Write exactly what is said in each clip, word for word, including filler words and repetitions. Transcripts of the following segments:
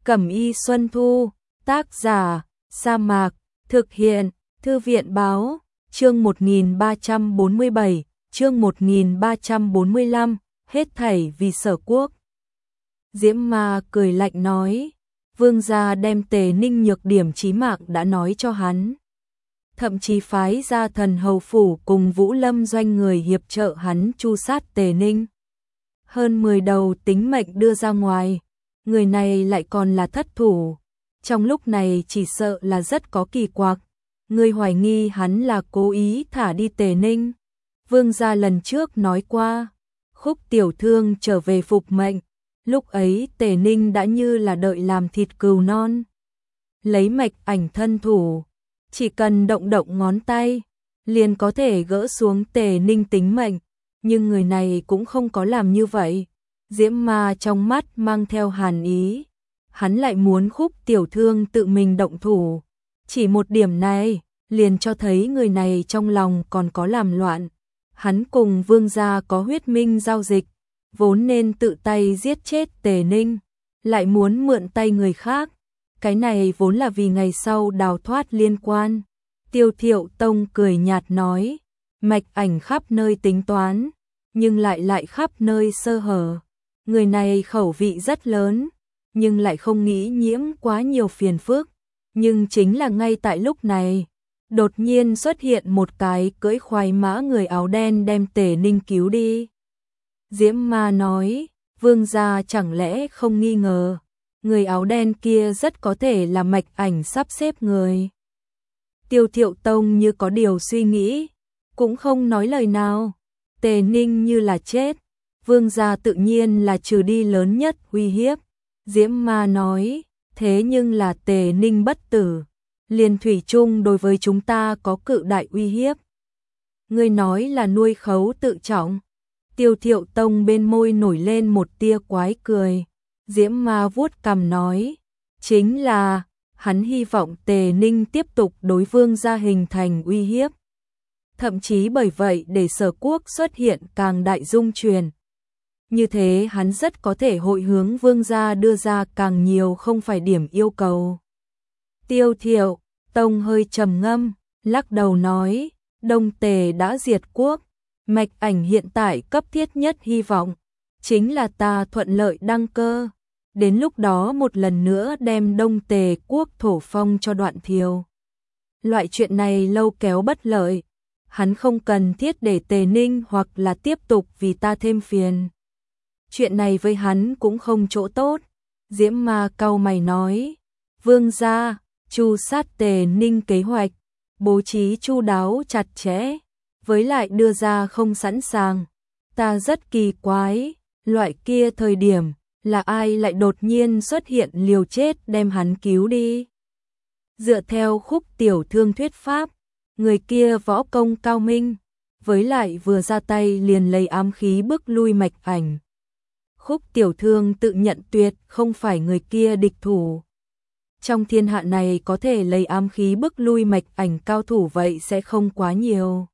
Cẩm y Xuân Thu, tác giả, Sa Mạc, thực hiện, Thư viện báo, chương một nghìn ba trăm bốn mươi bảy, chương một nghìn ba trăm bốn mươi lăm, hết thảy vì Sở Quốc. Diễm Ma cười lạnh nói, vương gia đem Tề Ninh nhược điểm chí mạng đã nói cho hắn. Thậm chí phái ra Thần Hầu Phủ cùng Vũ Lâm doanh người hiệp trợ hắn tru sát Tề Ninh. Hơn mười đầu tính mệnh đưa ra ngoài, người này lại còn là thất thủ. Trong lúc này chỉ sợ là rất có kỳ quặc. Người hoài nghi hắn là cố ý thả đi Tề Ninh. Vương gia lần trước nói qua, Khúc tiểu thương trở về phục mệnh. Lúc ấy Tề Ninh đã như là đợi làm thịt cừu non. Lấy mạch ảnh thân thủ, chỉ cần động động ngón tay, liền có thể gỡ xuống Tề Ninh tính mệnh. Nhưng người này cũng không có làm như vậy. Diễm Ma trong mắt mang theo hàn ý. Hắn lại muốn Khúc tiểu thương tự mình động thủ. Chỉ một điểm này, liền cho thấy người này trong lòng còn có làm loạn. Hắn cùng vương gia có huyết minh giao dịch, vốn nên tự tay giết chết Tề Ninh, lại muốn mượn tay người khác. Cái này vốn là vì ngày sau đào thoát liên quan. Tiêu Thiệu Tông cười nhạt nói, mạch ảnh khắp nơi tính toán, nhưng lại lại khắp nơi sơ hở. Người này khẩu vị rất lớn, nhưng lại không nghĩ nhiễm quá nhiều phiền phức. Nhưng chính là ngay tại lúc này, đột nhiên xuất hiện một cái cưỡi khoái mã người áo đen đem Tề Ninh cứu đi. Diễm Ma nói, vương gia chẳng lẽ không nghi ngờ, người áo đen kia rất có thể là mạch ảnh sắp xếp người. Tiêu Thiệu Tông như có điều suy nghĩ, cũng không nói lời nào. Tề Ninh như là chết, vương gia tự nhiên là trừ đi lớn nhất uy hiếp. Diễm Ma nói, thế nhưng là Tề Ninh bất tử, liền thủy chung đối với chúng ta có cự đại uy hiếp. Ngươi nói là nuôi khấu tự trọng. Tiêu Thiệu Tông bên môi nổi lên một tia quái cười. Diễm Ma vuốt cằm nói, chính là, hắn hy vọng Tề Ninh tiếp tục đối vương gia hình thành uy hiếp. Thậm chí bởi vậy để Sở Quốc xuất hiện càng đại dung truyền. Như thế hắn rất có thể hội hướng vương gia đưa ra càng nhiều không phải điểm yêu cầu. Tiêu Thiệu Tông hơi trầm ngâm, lắc đầu nói, Đông Tề đã diệt quốc, mạch ảnh hiện tại cấp thiết nhất hy vọng, chính là ta thuận lợi đăng cơ. Đến lúc đó một lần nữa đem Đông Tề quốc thổ phong cho Đoạn Thiều. Loại chuyện này lâu kéo bất lợi, hắn không cần thiết để Tề Ninh hoặc là tiếp tục vì ta thêm phiền. Chuyện này với hắn cũng không chỗ tốt. Diễm Ma cau mày nói, vương gia, tru sát Tề Ninh kế hoạch, bố trí chu đáo chặt chẽ, với lại đưa ra không sẵn sàng. Ta rất kỳ quái, loại kia thời điểm, là ai lại đột nhiên xuất hiện liều chết đem hắn cứu đi. Dựa theo Khúc tiểu thương thuyết pháp, người kia võ công cao minh, với lại vừa ra tay liền lấy ám khí bức lui mạch ảnh. Khúc tiểu thương tự nhận tuyệt không phải người kia địch thủ. Trong thiên hạ này có thể lấy ám khí bức lui mạch ảnh cao thủ vậy sẽ không quá nhiều.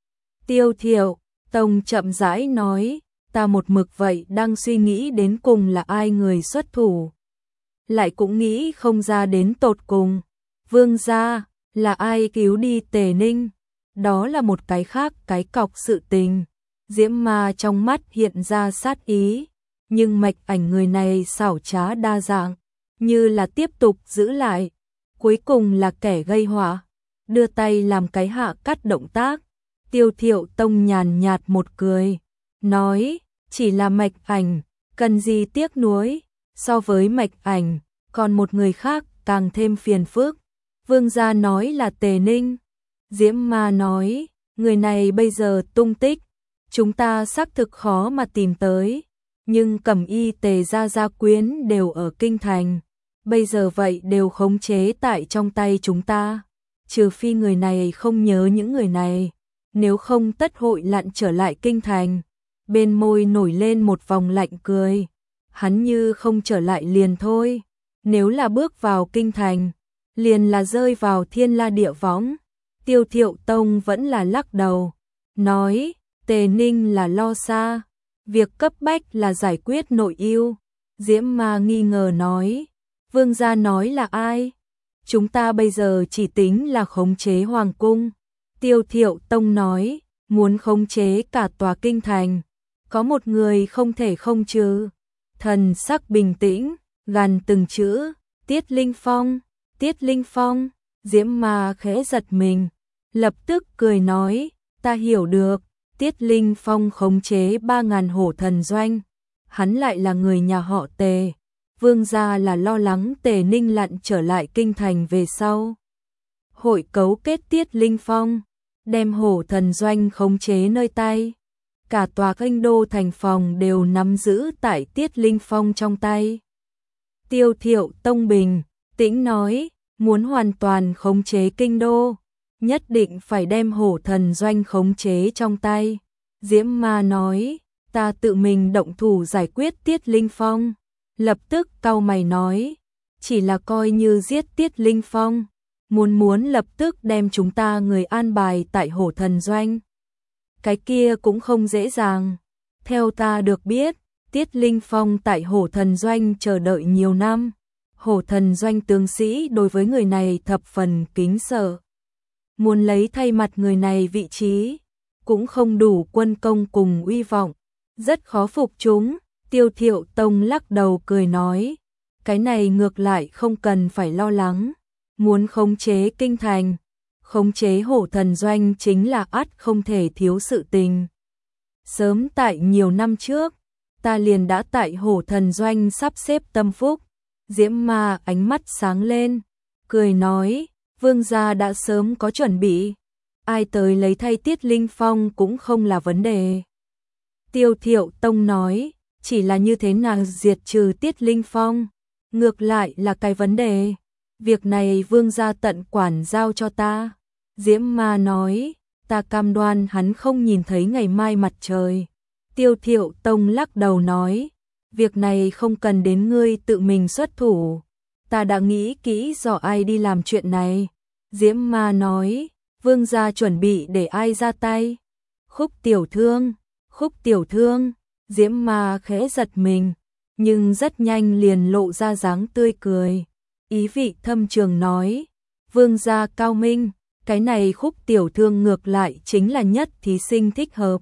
Tiêu Thiệu Tông chậm rãi nói, ta một mực vậy đang suy nghĩ đến cùng là ai người xuất thủ. Lại cũng nghĩ không ra đến tột cùng. Vương gia, là ai cứu đi Tề Ninh? Đó là một cái khác cái cọc sự tình. Diễm Ma trong mắt hiện ra sát ý. Nhưng mạch ảnh người này xảo trá đa dạng, như là tiếp tục giữ lại, cuối cùng là kẻ gây họa, đưa tay làm cái hạ cắt động tác. Tiêu Thiệu Tông nhàn nhạt một cười, nói, chỉ là mạch ảnh, cần gì tiếc nuối, so với mạch ảnh, còn một người khác càng thêm phiền phức. Vương gia nói là Tề Ninh. Diễm Ma nói, người này bây giờ tung tích, chúng ta xác thực khó mà tìm tới. Nhưng Cẩm y Tề gia gia quyến đều ở kinh thành, bây giờ vậy đều khống chế tại trong tay chúng ta. Trừ phi người này không nhớ những người này, nếu không tất hội lặn trở lại kinh thành. Bên môi nổi lên một vòng lạnh cười, hắn như không trở lại liền thôi. Nếu là bước vào kinh thành, liền là rơi vào thiên la địa võng. Tiêu Thiệu Tông vẫn là lắc đầu, nói, Tề Ninh là lo xa. Việc cấp bách là giải quyết nội ưu. Diễm Ma nghi ngờ nói, Vương gia nói là ai? Chúng ta bây giờ chỉ tính là khống chế hoàng cung. Tiêu Thiệu Tông nói, muốn khống chế cả tòa kinh thành. Có một người không thể không chứ. Thần sắc bình tĩnh, gằn từng chữ, Tiết Linh Phong, Tiết Linh Phong, Diễm Ma khẽ giật mình, lập tức cười nói, ta hiểu được, Tiết Linh Phong khống chế ba ngàn hổ thần doanh, hắn lại là người nhà họ Tề, vương gia là lo lắng Tề Ninh Lặn trở lại kinh thành về sau. Hội cấu kết Tiết Linh Phong, đem hổ thần doanh khống chế nơi tay. Cả tòa kinh đô thành phòng đều nắm giữ tại Tiết Linh Phong trong tay. Tiêu Thiệu Tông bình tĩnh nói, muốn hoàn toàn khống chế kinh đô, nhất định phải đem hổ thần doanh khống chế trong tay. Diễm Ma nói, ta tự mình động thủ giải quyết Tiết Linh Phong. Lập tức cau mày nói, chỉ là coi như giết Tiết Linh Phong, muốn muốn lập tức đem chúng ta người an bài tại hổ thần doanh. Cái kia cũng không dễ dàng. Theo ta được biết, Tiết Linh Phong tại hổ thần doanh chờ đợi nhiều năm. Hổ thần doanh tướng sĩ đối với người này thập phần kính sợ. Muốn lấy thay mặt người này vị trí, cũng không đủ quân công cùng uy vọng. Rất khó phục chúng. Tiêu Thiệu Tông lắc đầu cười nói, cái này ngược lại không cần phải lo lắng. Muốn khống chế kinh thành, khống chế hổ thần doanh chính là ắt không thể thiếu sự tình. Sớm tại nhiều năm trước, ta liền đã tại hổ thần doanh sắp xếp tâm phúc. Diễm Ma ánh mắt sáng lên, cười nói, vương gia đã sớm có chuẩn bị, ai tới lấy thay Tiết Linh Phong cũng không là vấn đề. Tiêu Thiệu Tông nói, chỉ là như thế nào diệt trừ Tiết Linh Phong, ngược lại là cái vấn đề. Việc này vương gia tận quản giao cho ta. Diễm Ma nói, ta cam đoan hắn không nhìn thấy ngày mai mặt trời. Tiêu Thiệu Tông lắc đầu nói, việc này không cần đến ngươi tự mình xuất thủ. Ta đã nghĩ kỹ rõ ai đi làm chuyện này. Diễm Ma nói, vương gia chuẩn bị để ai ra tay? Khúc Tiểu Thương, Khúc Tiểu Thương. Diễm Ma khẽ giật mình, nhưng rất nhanh liền lộ ra dáng tươi cười. Ý vị thâm trường nói, vương gia cao minh, cái này Khúc Tiểu Thương ngược lại chính là nhất thí sinh thích hợp.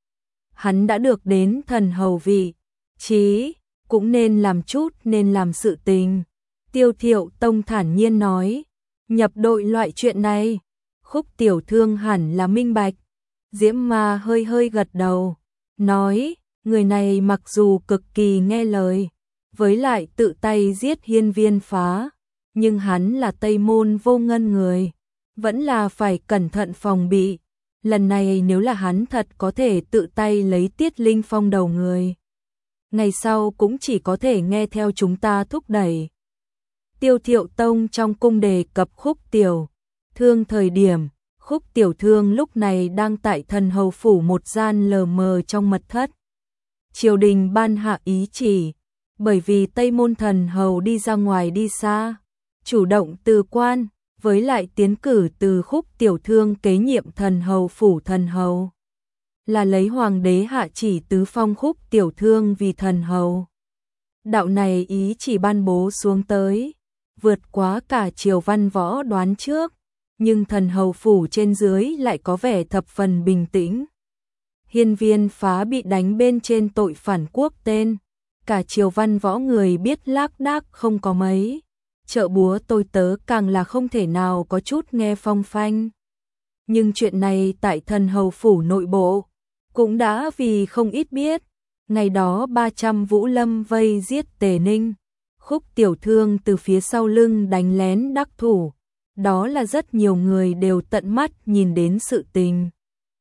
Hắn đã được đến thần hầu vị trí, cũng nên làm chút nên làm sự tình. Tiêu Thiệu Tông thản nhiên nói, nhập đội loại chuyện này, Khúc Tiểu Thương hẳn là minh bạch. Diễm Ma hơi hơi gật đầu, nói, người này mặc dù cực kỳ nghe lời, với lại tự tay giết Hiên Viên Phá, nhưng hắn là Tây Môn Vô Ngân người, vẫn là phải cẩn thận phòng bị. Lần này nếu là hắn thật có thể tự tay lấy Tiết Linh Phong đầu người, ngày sau cũng chỉ có thể nghe theo chúng ta thúc đẩy. Tiêu Thiệu Tông trong cung đề cập Khúc Tiểu Thương thời điểm, Khúc Tiểu Thương lúc này đang tại thần hầu phủ một gian lờ mờ trong mật thất. Triều đình ban hạ ý chỉ, bởi vì Tây Môn thần hầu đi ra ngoài đi xa, chủ động từ quan, với lại tiến cử từ Khúc Tiểu Thương kế nhiệm thần hầu phủ thần hầu. Là lấy hoàng đế hạ chỉ tứ phong Khúc Tiểu Thương vì thần hầu. Đạo này ý chỉ ban bố xuống tới, vượt quá cả triều văn võ đoán trước, nhưng thần hầu phủ trên dưới lại có vẻ thập phần bình tĩnh. Hiên Viên Phá bị đánh bên trên tội phản quốc tên, cả triều văn võ người biết lác đác không có mấy, chợ búa tôi tớ càng là không thể nào có chút nghe phong phanh. Nhưng chuyện này tại thần hầu phủ nội bộ, cũng đã vì không ít biết, ngày đó ba trăm Vũ Lâm vây giết Tề Ninh, Khúc Tiểu Thương từ phía sau lưng đánh lén đắc thủ, đó là rất nhiều người đều tận mắt nhìn đến sự tình.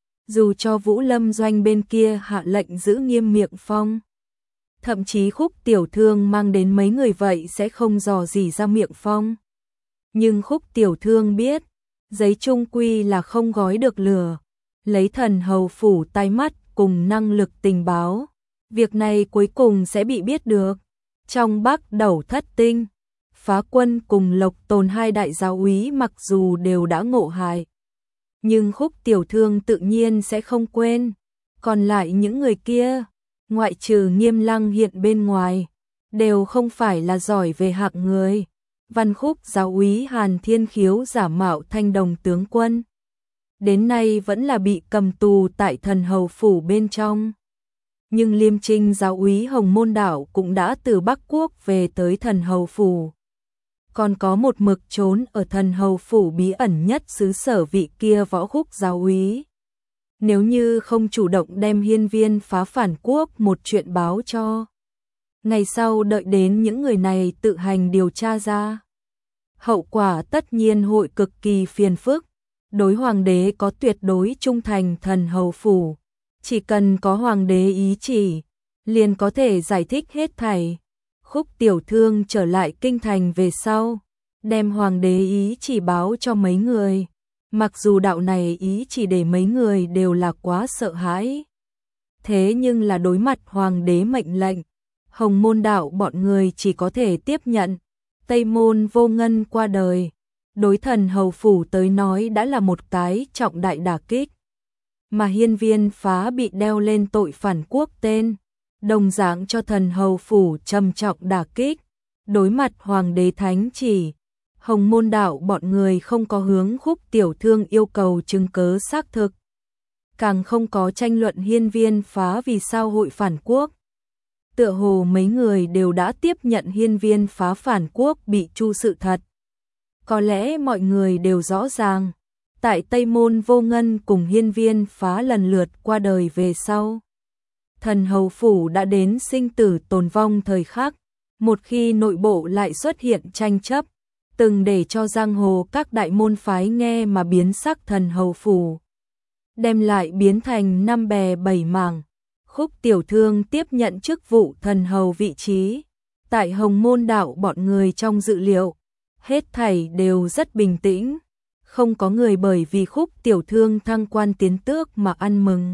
Dù cho Vũ Lâm doanh bên kia hạ lệnh giữ nghiêm miệng phong, thậm chí Khúc Tiểu Thương mang đến mấy người vậy sẽ không dò gì ra miệng phong. Nhưng Khúc Tiểu Thương biết, giấy trung quy là không gói được lửa, lấy thần hầu phủ tai mắt cùng năng lực tình báo, việc này cuối cùng sẽ bị biết được. Trong Bắc Đẩu Thất Tinh, Phá Quân cùng Lộc Tồn hai đại giáo úy mặc dù đều đã ngộ hại, nhưng Khúc Tiểu Thương tự nhiên sẽ không quên. Còn lại những người kia, ngoại trừ Nghiêm Lăng hiện bên ngoài, đều không phải là giỏi về hạng người. Văn Khúc giáo úy Hàn Thiên Khiếu giả mạo Thanh Đồng tướng quân, đến nay vẫn là bị cầm tù tại Thần Hầu phủ bên trong. Nhưng Liêm Trinh giáo úy Hồng Môn Đạo cũng đã từ Bắc Quốc về tới Thần Hầu phủ. Còn có một mực trốn ở Thần Hầu phủ bí ẩn nhất xứ sở vị kia Võ Khúc giáo úy. Nếu như không chủ động đem Hiên Viên phá phản quốc một chuyện báo cho, ngày sau đợi đến những người này tự hành điều tra ra, hậu quả tất nhiên hội cực kỳ phiền phức. Đối hoàng đế có tuyệt đối trung thành Thần Hầu phủ, chỉ cần có hoàng đế ý chỉ, liền có thể giải thích hết thảy. Khúc Tiểu Thương trở lại kinh thành về sau, đem hoàng đế ý chỉ báo cho mấy người. Mặc dù đạo này ý chỉ để mấy người đều là quá sợ hãi, thế nhưng là đối mặt hoàng đế mệnh lệnh, Hồng Môn Đạo bọn người chỉ có thể tiếp nhận. Tây Môn Vô Ngân qua đời, đối Thần Hầu phủ tới nói đã là một cái trọng đại đả kích. Mà Hiên Viên phá bị đeo lên tội phản quốc tên, đồng dạng cho Thần Hầu phủ trầm trọng đả kích. Đối mặt hoàng đế thánh chỉ, Hồng Môn Đạo bọn người không có hướng Khúc Tiểu Thương yêu cầu chứng cớ xác thực, càng không có tranh luận Hiên Viên phá vì sao hội phản quốc. Tựa hồ mấy người đều đã tiếp nhận Hiên Viên phá phản quốc bị tru sự thật. Có lẽ mọi người đều rõ ràng, tại Tây Môn Vô Ngân cùng Hiên Viên phá lần lượt qua đời về sau, Thần Hầu phủ đã đến sinh tử tồn vong thời khắc. Một khi nội bộ lại xuất hiện tranh chấp, từng để cho giang hồ các đại môn phái nghe mà biến sắc Thần Hầu phủ, đem lại biến thành năm bè bảy mảng. Khúc Tiểu Thương tiếp nhận chức vụ Thần Hầu vị trí, tại Hồng Môn Đạo bọn người trong dự liệu, hết thảy đều rất bình tĩnh, không có người bởi vì Khúc Tiểu Thương thăng quan tiến tước mà ăn mừng.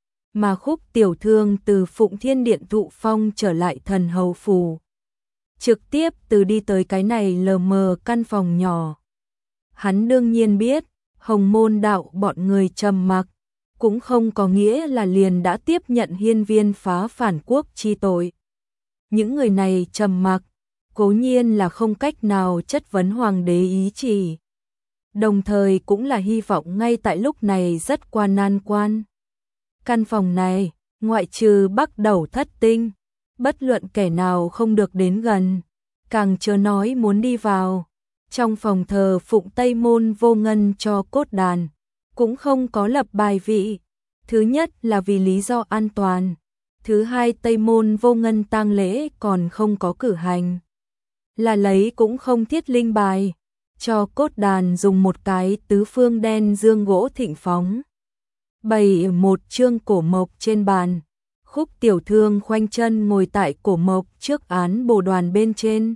Mà Khúc Tiểu Thương từ Phụng Thiên Điện thụ phong trở lại Thần Hầu phủ, trực tiếp từ đi tới cái này lờ mờ căn phòng nhỏ. Hắn đương nhiên biết, Hồng Môn Đạo bọn người trầm mặc, cũng không có nghĩa là liền đã tiếp nhận Hiên Viên phá phản quốc chi tội. Những người này trầm mặc, cố nhiên là không cách nào chất vấn hoàng đế ý chỉ, đồng thời cũng là hy vọng ngay tại lúc này rất qua nan quan. Căn phòng này, ngoại trừ Bắc Đầu Thất Tinh, bất luận kẻ nào không được đến gần, càng chớ nói muốn đi vào. Trong phòng thờ phụng Tây Môn Vô Ngân cho cốt đàn, cũng không có lập bài vị. Thứ nhất là vì lý do an toàn, thứ hai Tây Môn Vô Ngân tang lễ còn không có cử hành, là lấy cũng không thiết linh bài. Cho cốt đàn dùng một cái tứ phương đen dương gỗ thịnh phóng, bày một chương cổ mộc trên bàn. Khúc Tiểu Thương khoanh chân ngồi tại cổ mộc trước án bồ đoàn bên trên,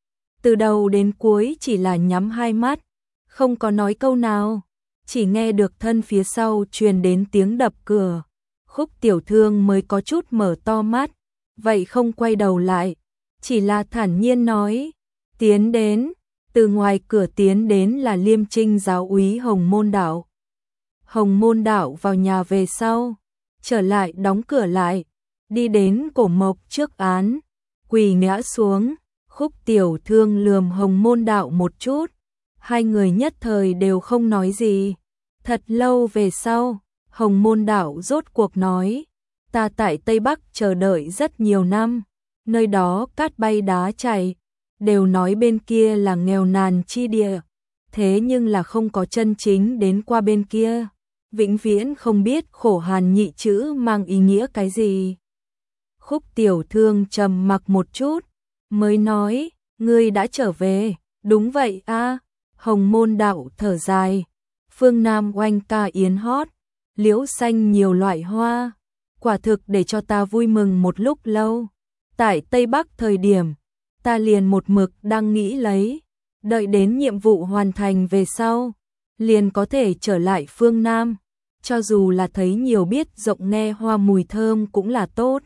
từ đầu đến cuối chỉ là nhắm hai mắt, không có nói câu nào, chỉ nghe được thân phía sau truyền đến tiếng đập cửa. Khúc Tiểu Thương mới có chút mở to mắt, vậy không quay đầu lại, chỉ là thản nhiên nói, tiến đến. Từ ngoài cửa tiến đến là Liêm Trinh giáo úy Hồng Môn Đạo. Hồng Môn Đạo vào nhà về sau, trở lại đóng cửa lại, đi đến cổ mộc trước án, quỳ ngã xuống. Khúc Tiểu Thương lườm Hồng Môn Đạo một chút, hai người nhất thời đều không nói gì. Thật lâu về sau, Hồng Môn Đạo rốt cuộc nói, ta tại Tây Bắc chờ đợi rất nhiều năm, nơi đó cát bay đá chảy, đều nói bên kia là nghèo nàn chi địa, thế nhưng là không có chân chính đến qua bên kia, vĩnh viễn không biết khổ hàn nhị chữ mang ý nghĩa cái gì. Khúc Tiểu Thương trầm mặc một chút, mới nói, ngươi đã trở về. Đúng vậy a. Hồng Môn Đạo thở dài, phương Nam oanh ca yến hót, liễu xanh nhiều loại hoa, quả thực để cho ta vui mừng một lúc lâu. Tại Tây Bắc thời điểm, ta liền một mực đang nghĩ lấy, đợi đến nhiệm vụ hoàn thành về sau, liền có thể trở lại phương Nam, cho dù là thấy nhiều biết rộng nghe hoa mùi thơm cũng là tốt.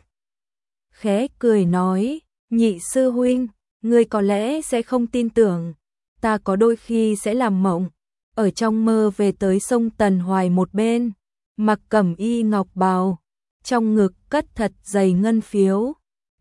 Khẽ cười nói, nhị sư huynh, ngươi có lẽ sẽ không tin tưởng, ta có đôi khi sẽ làm mộng, ở trong mơ về tới sông Tần Hoài một bên, mặc cẩm y ngọc bào, trong ngực cất thật dày ngân phiếu,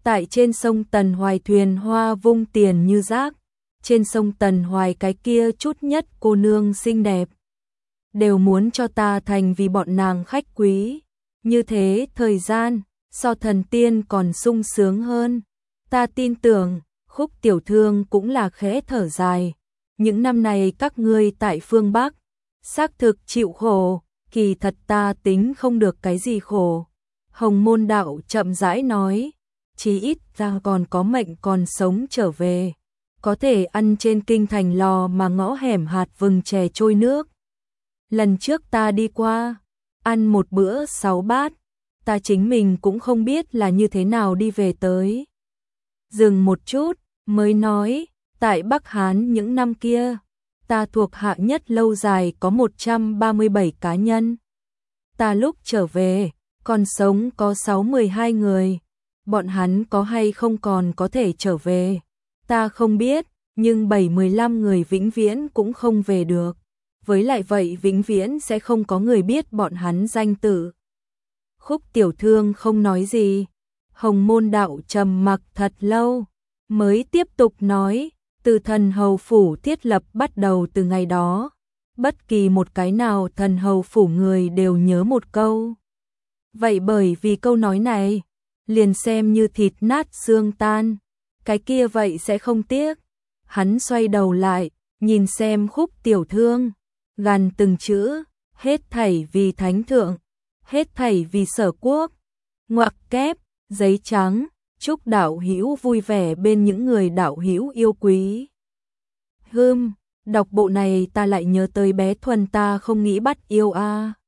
Tại trên sông Tần Hoài thuyền hoa vung tiền như rác, trên sông Tần Hoài cái kia chút nhất cô nương xinh đẹp, đều muốn cho ta thành vì bọn nàng khách quý. Như thế thời gian, so thần tiên còn sung sướng hơn. Ta tin tưởng, Khúc tiểu thư cũng là khẽ thở dài. Những năm này các ngươi tại phương Bắc, xác thực chịu khổ, kỳ thật ta tính không được cái gì khổ. Hồng Môn Đạo chậm rãi nói, chí ít ta còn có mệnh còn sống trở về, có thể ăn trên kinh thành lò mà ngõ hẻm hạt vừng chè trôi nước. Lần trước ta đi qua, ăn một bữa sáu bát, ta chính mình cũng không biết là như thế nào đi về tới. Dừng một chút, mới nói, tại Bắc Hán những năm kia, ta thuộc hạ nhất lâu dài có một trăm ba mươi bảy cá nhân. Ta lúc trở về, còn sống có sáu mươi hai người, bọn hắn có hay không còn có thể trở về, ta không biết, nhưng bảy mươi lăm người vĩnh viễn cũng không về được. Với lại vậy vĩnh viễn sẽ không có người biết bọn hắn danh tự. Khúc tiểu thư không nói gì, Hồng Môn Đạo trầm mặc thật lâu, mới tiếp tục nói, từ thần hầu phủ thiết lập bắt đầu từ ngày đó, bất kỳ một cái nào thần hầu phủ người đều nhớ một câu. Vậy bởi vì câu nói này, liền xem như thịt nát xương tan, cái kia vậy sẽ không tiếc. Hắn xoay đầu lại, nhìn xem Khúc tiểu thư, gằn từng chữ, hết thảy vì thánh thượng, hết thảy vì Sở quốc. Ngoặc kép, giấy trắng, chúc đạo hữu vui vẻ bên những người đạo hữu yêu quý. Hừm, đọc bộ này ta lại nhớ tới bé Thuần ta không nghĩ bắt yêu a. À.